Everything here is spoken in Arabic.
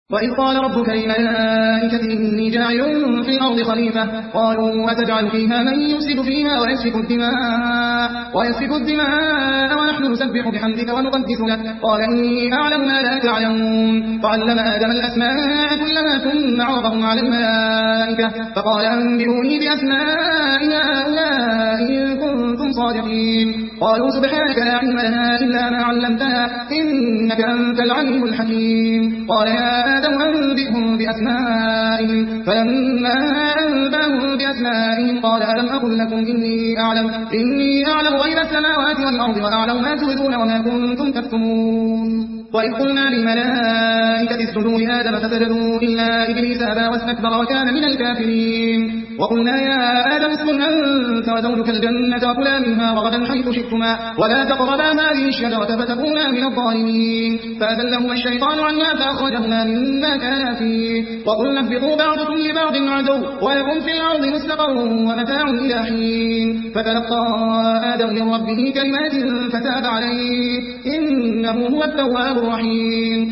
وإذ قال ربك للملائكة إني جاعل في الأرض خليفة قالوا أتجعل فيها من يفسد فيها ويسفك الدماء ونحن نسبح بحمدك ونقدس لك قال إني أعلم ما لا تعلمون فعلم آدم الأسماء كلها ثم عرضهم على الملائكة فقال أنبئوني بأسماء هؤلاء إن كنتم صادقين قالوا سبحانك لا علم لنا إلا ما علمتنا إنك أنت العليم الحكيم قال يا آدم أنبئهم بأسمائهم فلما أنبأهم بأسمائهم قال ألم أقل لكم إني أعلم غيب السماوات والأرض وأعلم ما تبدون وما كنتم تكتمون وإذ قلنا للملائكة اسجدوا لآدم فسجدوا إلا إبليس أبى واستكبر وكان من الكافرين وقلنا يا آدم اسكن أنت وزوجك الجنة وكلا منها رغدا حيث شئتما ولا تقربا هذه الشجرة فتكونا من الظالمين فأزلهما الشيطان عنها فأخرجهما مما كانا فيه وقلنا اهبطوا بعضكم لبعض عدو ولكم في الأرض مستقر ومتاع إلى حين فتلقى آدم من ربه كلمات فتاب عليه إنه هو التواب الرحيم